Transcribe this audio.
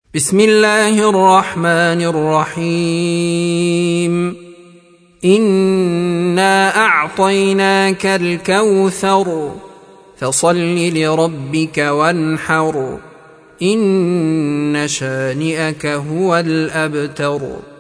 بسم الله الرحمن الرحيم إنا أعطيناك الكوثر فصل لربك وانحر إن شانئك هو الأبتر.